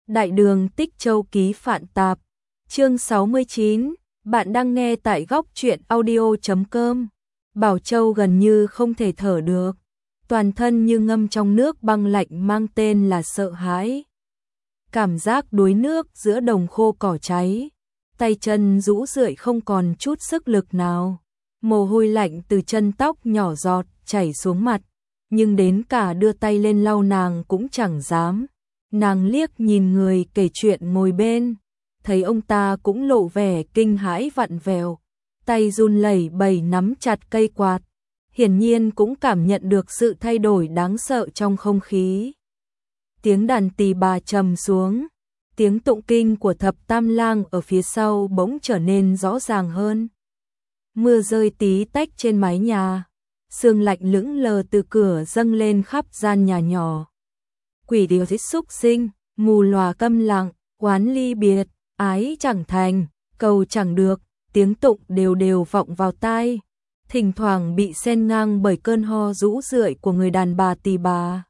Đại đường Tích Châu ký Phạn Tạp, chương 69, bạn đang nghe tại góc truyện audio.com. Bảo Châu gần như không thể thở được, toàn thân như ngâm trong nước băng lạnh mang tên là sợ hãi. Cảm giác đuối nước giữa đồng khô cỏ cháy, tay chân rũ rượi không còn chút sức lực nào. Mồ hôi lạnh từ chân tóc nhỏ giọt chảy xuống mặt, nhưng đến cả đưa tay lên lau nàng cũng chẳng dám. Nàng liếc nhìn người kể chuyện ngồi bên, thấy ông ta cũng lộ vẻ kinh hãi vặn vẹo, tay run lẩy bẩy nắm chặt cây quạt, hiển nhiên cũng cảm nhận được sự thay đổi đáng sợ trong không khí. Tiếng đàn tỳ bà trầm xuống, tiếng tụng kinh của thập tam lang ở phía sau bỗng trở nên rõ ràng hơn. Mưa rơi tí tách trên mái nhà, sương lạnh lững lờ từ cửa dâng lên khắp gian nhà nhỏ. Quỷ điều thích xúc sinh, mù lòa câm lặng, oán ly biệt, ái chẳng thành, cầu chẳng được, tiếng tụng đều đều vọng vào tai, thỉnh thoảng bị xen ngang bởi cơn ho rũ rượi của người đàn bà tỳ bà.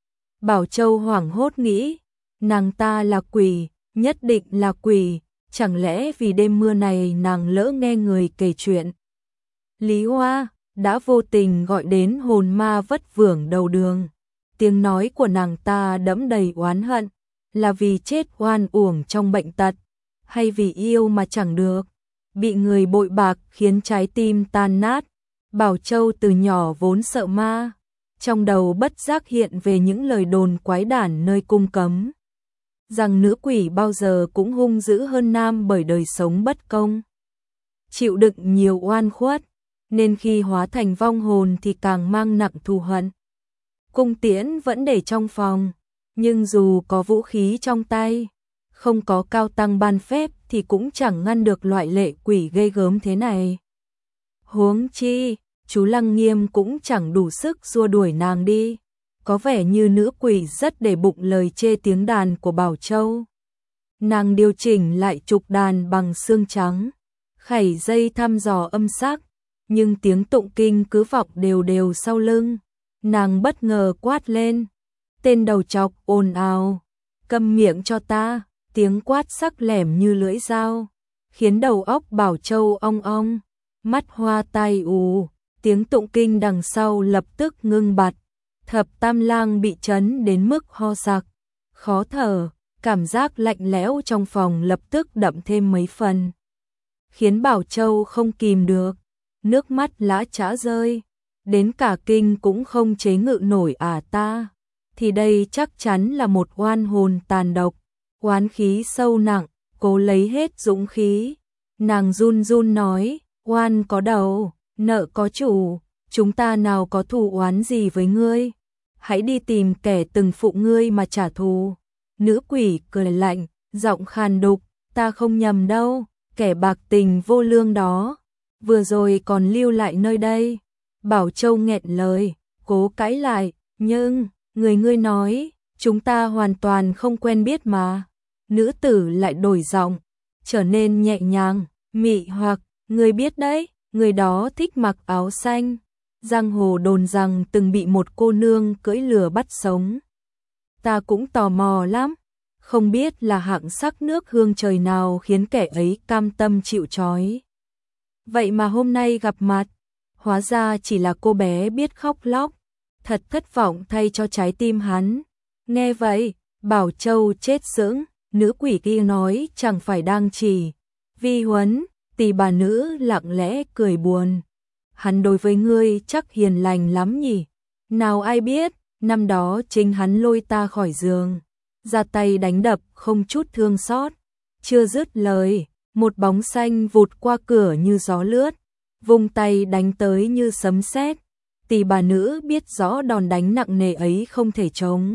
Bảo Châu hoảng hốt nghĩ, nàng ta là quỷ, nhất định là quỷ, chẳng lẽ vì đêm mưa này nàng lỡ nghe người kể chuyện. Lý Hoa đã vô tình gọi đến hồn ma vất vưởng đầu đường. Tiếng nói của nàng ta đẫm đầy oán hận, là vì chết oan uổng trong bệnh tật, hay vì yêu mà chẳng được, bị người bội bạc khiến trái tim tan nát. Bảo Châu từ nhỏ vốn sợ ma, trong đầu bất giác hiện về những lời đồn quái đản nơi cung cấm, rằng nữ quỷ bao giờ cũng hung dữ hơn nam bởi đời sống bất công, chịu đựng nhiều oan khuất, nên khi hóa thành vong hồn thì càng mang nặng thù hận. Cung tiễn vẫn để trong phòng, nhưng dù có vũ khí trong tay, không có cao tăng ban phép thì cũng chẳng ngăn được loại lệ quỷ ghê gớm thế này. Huống chi, chú Lăng Nghiêm cũng chẳng đủ sức xua đuổi nàng đi, có vẻ như nữ quỷ rất để bụng lời chê tiếng đàn của Bảo Châu. Nàng điều chỉnh lại trục đàn bằng xương trắng, khảy dây thăm dò âm sắc, nhưng tiếng tụng kinh cứ vọng đều đều sau lưng. Nàng bất ngờ quát lên, tên đầu trọc ồn ào, câm miệng cho ta, tiếng quát sắc lẻm như lưỡi dao, khiến đầu óc Bảo Châu ong ong, mắt hoa tai ù, tiếng tụng kinh đằng sau lập tức ngưng bặt, thập tam lang bị chấn đến mức ho sặc, khó thở, cảm giác lạnh lẽo trong phòng lập tức đậm thêm mấy phần, khiến Bảo Châu không kìm được, nước mắt lã chã rơi. Đến cả kinh cũng không chế ngự nổi ta, thì đây chắc chắn là một oan hồn tàn độc, oán khí sâu nặng, cố lấy hết dũng khí. Nàng run run nói, oan có đầu, nợ có chủ, chúng ta nào có thù oán gì với ngươi, hãy đi tìm kẻ từng phụ ngươi mà trả thù. Nữ quỷ cười lạnh, giọng khàn đục, ta không nhầm đâu, kẻ bạc tình vô lương đó, vừa rồi còn lưu lại nơi đây. Bảo Châu nghẹn lời, cố cãi lại, nhưng, ngươi nói, chúng ta hoàn toàn không quen biết mà. Nữ tử lại đổi giọng, trở nên nhẹ nhàng, mị hoặc, ngươi biết đấy, người đó thích mặc áo xanh. Giang hồ đồn rằng từng bị một cô nương cưỡi lừa bắt sống. Ta cũng tò mò lắm, không biết là hạng sắc nước hương trời nào khiến kẻ ấy cam tâm chịu trói. Vậy mà hôm nay gặp mặt, hóa ra chỉ là cô bé biết khóc lóc, thật thất vọng thay cho trái tim hắn. Nghe vậy, Bảo Châu chết sững, nữ quỷ kia nói chẳng phải đang chỉ vi huấn, tỳ bà nữ lặng lẽ cười buồn. Hắn đối với ngươi chắc hiền lành lắm nhỉ, nào ai biết, năm đó chính hắn lôi ta khỏi giường, ra tay đánh đập không chút thương xót. Chưa dứt lời, một bóng xanh vụt qua cửa như gió lướt, vung tay đánh tới như sấm sét. Tỳ bà nữ biết rõ đòn đánh nặng nề ấy không thể chống,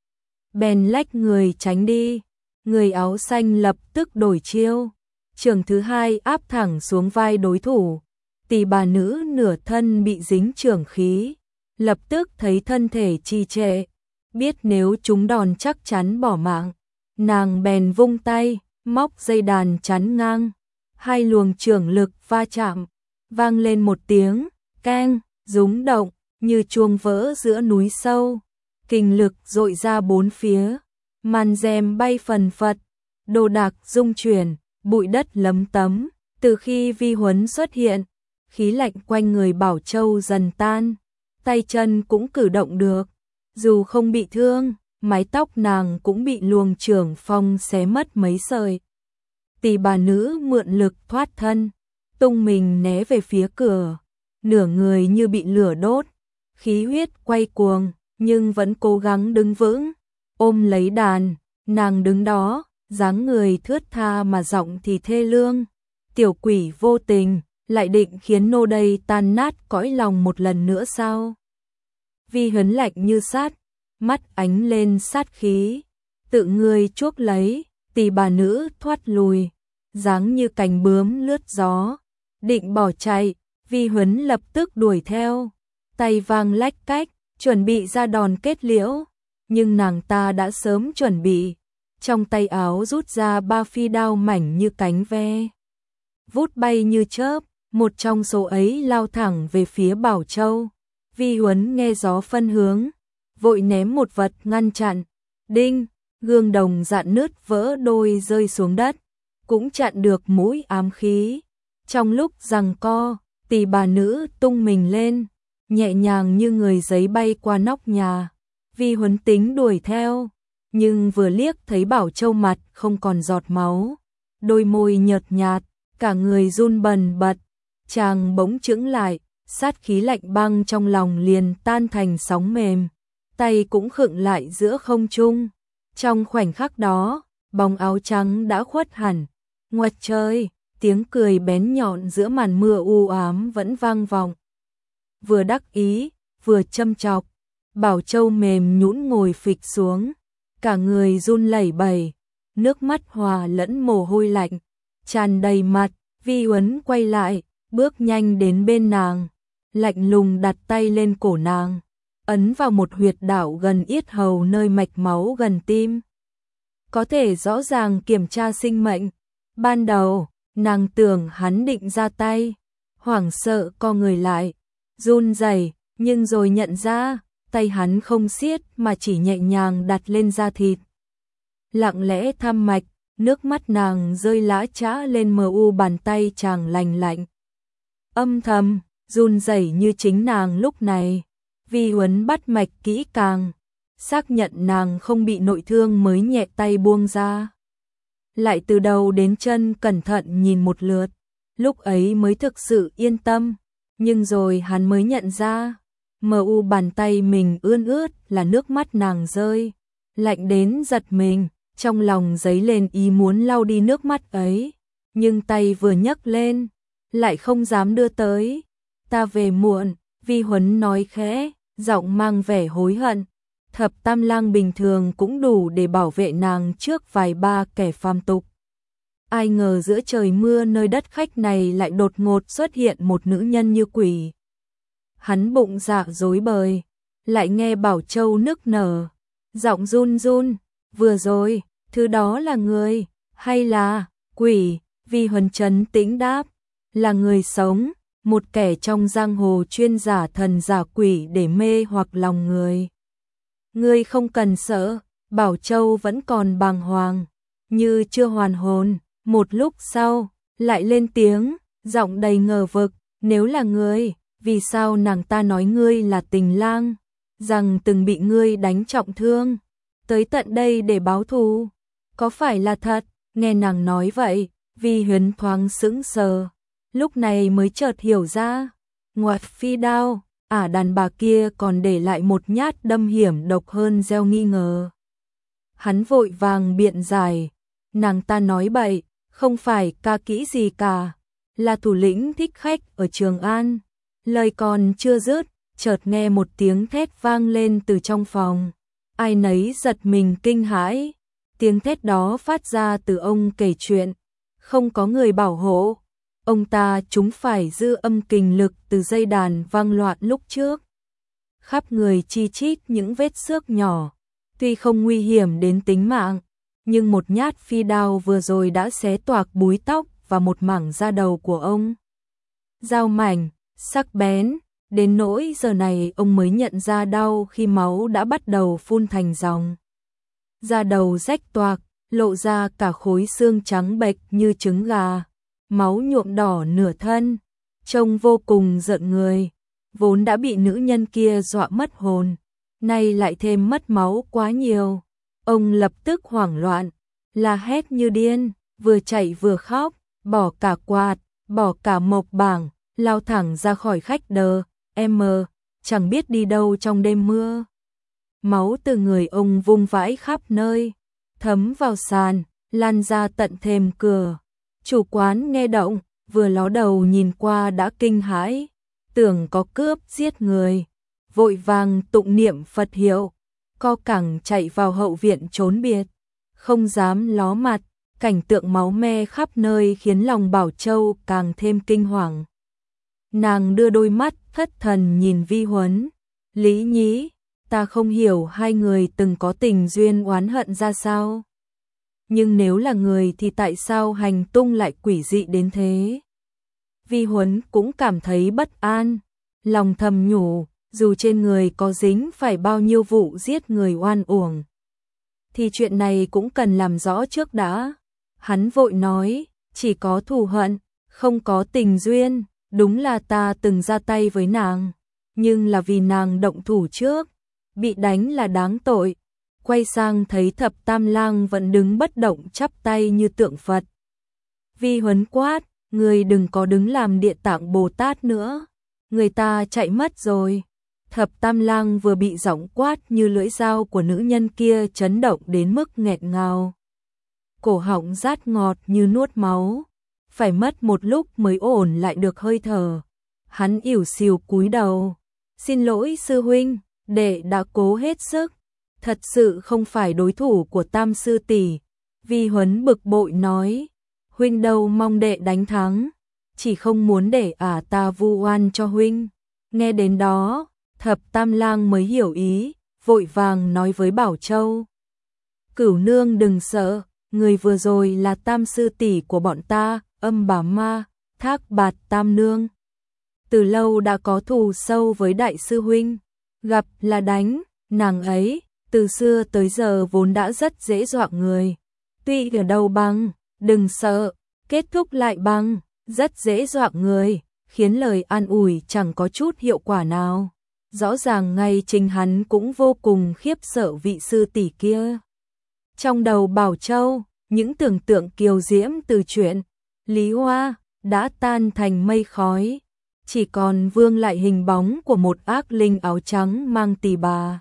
bèn lách người tránh đi. Người áo xanh lập tức đổi chiêu, chưởng thứ hai áp thẳng xuống vai đối thủ. Tỳ bà nữ nửa thân bị dính chưởng khí, lập tức thấy thân thể trì trệ, biết nếu trúng đòn chắc chắn bỏ mạng. Nàng bèn vung tay, móc dây đàn chắn ngang, hai luồng chưởng lực va chạm, vang lên một tiếng keng, rúng động như chuông vỡ giữa núi sâu, kình lực dội ra bốn phía, màn rèm bay phần phật, đồ đạc rung chuyển, bụi đất lấm tấm. Từ khi Vi Huấn xuất hiện, khí lạnh quanh người Bảo Châu dần tan, tay chân cũng cử động được. Dù không bị thương, mái tóc nàng cũng bị luồng trưởng phong xé mất mấy sợi. Tỷ bà nữ mượn lực thoát thân, tung mình né về phía cửa, nửa người như bị lửa đốt, khí huyết quay cuồng, nhưng vẫn cố gắng đứng vững, ôm lấy đàn, nàng đứng đó, dáng người thướt tha mà giọng thì thê lương. Tiểu quỷ vô tình, lại định khiến nô đây tan nát cõi lòng một lần nữa sao? Vi Huấn lạnh như sát, mắt ánh lên sát khí, tự ngươi chuốc lấy, tỷ bà nữ thoát lùi, dáng như cành bướm lướt gió, định bỏ chạy, Vi Huấn lập tức đuổi theo, tay vang lách cách, chuẩn bị ra đòn kết liễu, nhưng nàng ta đã sớm chuẩn bị, trong tay áo rút ra 3 phi đao mảnh như cánh ve, vút bay như chớp, một trong số ấy lao thẳng về phía Bảo Châu. Vi Huấn nghe gió phân hướng, vội ném một vật ngăn chặn, đinh, gương đồng dạn nứt vỡ đôi rơi xuống đất, cũng chặn được mũi ám khí. Trong lúc giằng co, tỷ bà nữ tung mình lên, nhẹ nhàng như người giấy bay qua nóc nhà. Vi Huấn tính đuổi theo, nhưng vừa liếc thấy Bảo Châu mặt không còn giọt máu, đôi môi nhợt nhạt, cả người run bần bật, chàng bỗng chững lại, sát khí lạnh băng trong lòng liền tan thành sóng mềm, tay cũng khựng lại giữa không trung. Trong khoảnh khắc đó, bóng áo trắng đã khuất hẳn. Ngoặt trời, tiếng cười bén nhọn giữa màn mưa u ám vẫn vang vọng. Vừa đắc ý, vừa châm chọc, Bảo Châu mềm nhũn ngồi phịch xuống, cả người run lẩy bẩy, nước mắt hòa lẫn mồ hôi lạnh, tràn đầy mặt. Vi Huấn quay lại, bước nhanh đến bên nàng, lạnh lùng đặt tay lên cổ nàng, ấn vào một huyệt đạo gần yết hầu nơi mạch máu gần tim. Có thể rõ ràng kiểm tra sinh mệnh. Ban đầu, nàng tưởng hắn định ra tay, hoảng sợ co người lại, run rẩy, nhưng rồi nhận ra, tay hắn không siết mà chỉ nhẹ nhàng đặt lên da thịt. Lặng lẽ thăm mạch, nước mắt nàng rơi lã chã lên mờ u bàn tay chàng lành lạnh. Âm thầm, run rẩy như chính nàng lúc này. Vi Huấn bắt mạch kỹ càng, xác nhận nàng không bị nội thương mới nhẹ tay buông ra. Lại từ đầu đến chân cẩn thận nhìn một lượt, lúc ấy mới thực sự yên tâm, nhưng rồi hắn mới nhận ra, mờ u bàn tay mình ươn ướt là nước mắt nàng rơi, lạnh đến giật mình, trong lòng dấy lên ý muốn lau đi nước mắt ấy, nhưng tay vừa nhấc lên, lại không dám đưa tới. Ta về muộn, Vi Huấn nói khẽ, giọng mang vẻ hối hận. Thập Tam Lang bình thường cũng đủ để bảo vệ nàng trước vài ba kẻ phàm tục. Ai ngờ giữa trời mưa nơi đất khách này lại đột ngột xuất hiện một nữ nhân như quỷ. Hắn bụng dạ rối bời, lại nghe Bảo Châu nức nở, giọng run run, vừa rồi, thứ đó là người, hay là quỷ? Vi Huấn trấn tĩnh đáp, là người sống, một kẻ trong giang hồ chuyên giả thần giả quỷ để mê hoặc lòng người. Ngươi không cần sợ. Bảo Châu vẫn còn bàng hoàng, như chưa hoàn hồn, một lúc sau, lại lên tiếng, giọng đầy ngờ vực, nếu là ngươi, vì sao nàng ta nói ngươi là tình lang, rằng từng bị ngươi đánh trọng thương, tới tận đây để báo thù, có phải là thật? Nghe nàng nói vậy, Vi Huấn thoáng sững sờ, lúc này mới chợt hiểu ra, ngoặt phi đao, đàn bà kia còn để lại một nhát đâm hiểm độc hơn gieo nghi ngờ. Hắn vội vàng biện giải, nàng ta nói bậy, không phải ca kỹ gì cả, là thủ lĩnh thích khách ở Trường An. Lời còn chưa dứt, chợt nghe một tiếng thét vang lên từ trong phòng. Ai nấy giật mình kinh hãi, tiếng thét đó phát ra từ ông kể chuyện, không có người bảo hộ. Ông ta chúng phải dư âm kình lực từ dây đàn vang loạn lúc trước. Khắp người chi chít những vết xước nhỏ, tuy không nguy hiểm đến tính mạng, nhưng một nhát phi đao vừa rồi đã xé toạc búi tóc và một mảng da đầu của ông. Dao mảnh, sắc bén, đến nỗi giờ này ông mới nhận ra đau khi máu đã bắt đầu phun thành dòng. da đầu rách toạc, lộ ra cả khối xương trắng bệch như trứng gà, máu nhuộm đỏ nửa thân, trông vô cùng rợn người, vốn đã bị nữ nhân kia dọa mất hồn, nay lại thêm mất máu quá nhiều. Ông lập tức hoảng loạn, la hét như điên, vừa chạy vừa khóc, bỏ cả quạt, bỏ cả mộc bảng, lao thẳng ra khỏi khách đờ, chẳng biết đi đâu trong đêm mưa. Máu từ người ông vung vãi khắp nơi, thấm vào sàn, lan ra tận thềm cửa. Chủ quán nghe động, vừa ló đầu nhìn qua đã kinh hãi, tưởng có cướp giết người, vội vàng tụng niệm Phật hiệu, co cẳng chạy vào hậu viện trốn biệt, không dám ló mặt, cảnh tượng máu me khắp nơi khiến lòng Bảo Châu càng thêm kinh hoàng. Nàng đưa đôi mắt thất thần nhìn Vi Huấn, Lý Nhĩ, ta không hiểu hai người từng có tình duyên oán hận ra sao. Nhưng nếu là người thì tại sao hành tung lại quỷ dị đến thế? Vi Huấn cũng cảm thấy bất an, lòng thầm nhủ, dù trên người có dính phải bao nhiêu vụ giết người oan uổng, thì chuyện này cũng cần làm rõ trước đã. Hắn vội nói, chỉ có thù hận, không có tình duyên, đúng là ta từng ra tay với nàng, nhưng là vì nàng động thủ trước, bị đánh là đáng tội. Quay sang thấy Thập Tam Lang vẫn đứng bất động chắp tay như tượng Phật. Vi Huấn quát, người đừng có đứng làm Địa Tạng Bồ Tát nữa, người ta chạy mất rồi. Thập Tam Lang vừa bị giọng quát như lưỡi dao của nữ nhân kia chấn động đến mức nghẹt ngào, cổ họng rát ngọt như nuốt máu, phải mất một lúc mới ổn lại được hơi thở. Hắn ỉu xìu cúi đầu, xin lỗi sư huynh, đệ đã cố hết sức, thật sự không phải đối thủ của Tam sư tỷ. Vi Huấn bực bội nói, huynh đâu mong đệ đánh thắng, chỉ không muốn để ta vu oan cho huynh. Nghe đến đó, Thập Tam Lang mới hiểu ý, vội vàng nói với Bảo Châu, Cửu nương đừng sợ, người vừa rồi là Tam sư tỷ của bọn ta, Âm Bà Ma, Thác Bạt Tam nương. Từ lâu đã có thù sâu với đại sư huynh, gặp là đánh, nàng ấy từ xưa tới giờ vốn đã rất dễ dọa người. Tuy ở đầu bằng, đừng sợ, kết thúc lại bằng, rất dễ dọa người, khiến lời an ủi chẳng có chút hiệu quả nào. Rõ ràng ngay chính hắn cũng vô cùng khiếp sợ vị sư tỷ kia. Trong đầu Bảo Châu, những tưởng tượng kiều diễm từ chuyện Lý Hoa đã tan thành mây khói, chỉ còn vương lại hình bóng của một ác linh áo trắng mang tỳ bà.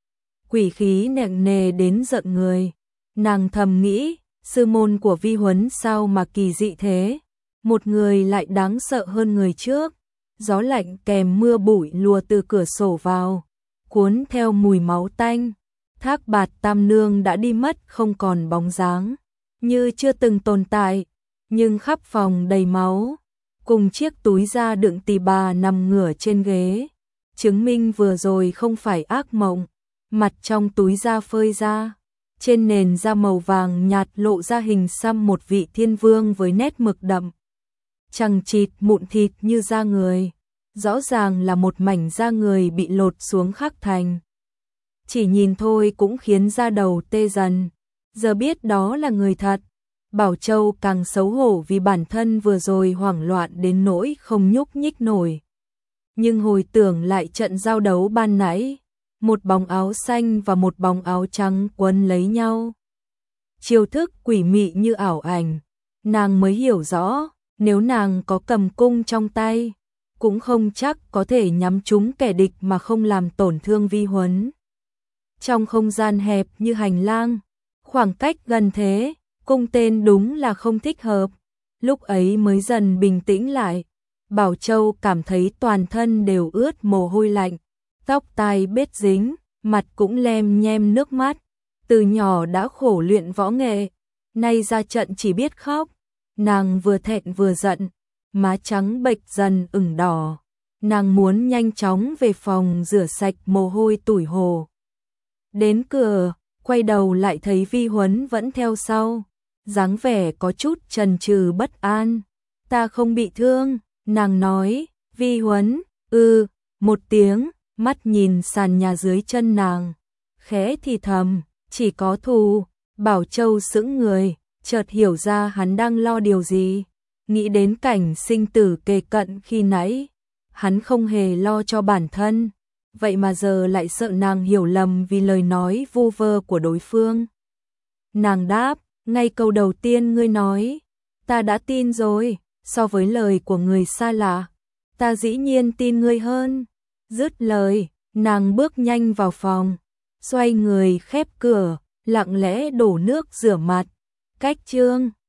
Quỷ khí nặng nề đến giận người. Nàng thầm nghĩ, sư môn của Vi Huấn sao mà kỳ dị thế, một người lại đáng sợ hơn người trước. Gió lạnh kèm mưa bụi lùa từ cửa sổ vào, cuốn theo mùi máu tanh. Thác Bạt Tam nương đã đi mất không còn bóng dáng, như chưa từng tồn tại, nhưng khắp phòng đầy máu, cùng chiếc túi da đựng tỳ bà nằm ngửa trên ghế, chứng minh vừa rồi không phải ác mộng. Mặt trong túi da phơi ra, trên nền da màu vàng nhạt lộ ra hình xăm một vị thiên vương với nét mực đậm, chằng chịt mụn thịt như da người, rõ ràng là một mảnh da người bị lột xuống khắc thành. Chỉ nhìn thôi cũng khiến da đầu tê dần, giờ biết đó là người thật. Bảo Châu càng xấu hổ vì bản thân vừa rồi hoảng loạn đến nỗi không nhúc nhích nổi. Nhưng hồi tưởng lại trận giao đấu ban nãy, một bóng áo xanh và một bóng áo trắng quấn lấy nhau, chiêu thức quỷ mị như ảo ảnh, nàng mới hiểu rõ, nếu nàng có cầm cung trong tay, cũng không chắc có thể nhắm trúng kẻ địch mà không làm tổn thương Vi Huấn. Trong không gian hẹp như hành lang, khoảng cách gần thế, cung tên đúng là không thích hợp. Lúc ấy mới dần bình tĩnh lại, Bảo Châu cảm thấy toàn thân đều ướt mồ hôi lạnh, tóc tai bết dính, mặt cũng lem nhem nước mắt. Từ nhỏ đã khổ luyện võ nghệ, nay ra trận chỉ biết khóc. Nàng vừa thẹn vừa giận, má trắng bệch dần ửng đỏ. Nàng muốn nhanh chóng về phòng rửa sạch mồ hôi tủi hổ. Đến cửa, quay đầu lại thấy Vi Huấn vẫn theo sau, dáng vẻ có chút chần chừ bất an. Ta không bị thương, nàng nói. Vi Huấn, một tiếng, mắt nhìn sàn nhà dưới chân nàng, khẽ thì thầm, chỉ có thù. Bảo Châu sững người, chợt hiểu ra hắn đang lo điều gì. Nghĩ đến cảnh sinh tử kề cận khi nãy, hắn không hề lo cho bản thân, vậy mà giờ lại sợ nàng hiểu lầm vì lời nói vu vơ của đối phương. Nàng đáp, ngay câu đầu tiên ngươi nói, ta đã tin rồi, so với lời của người xa lạ, ta dĩ nhiên tin ngươi hơn. Dứt lời, nàng bước nhanh vào phòng, xoay người khép cửa, lặng lẽ đổ nước rửa mặt. Cách chương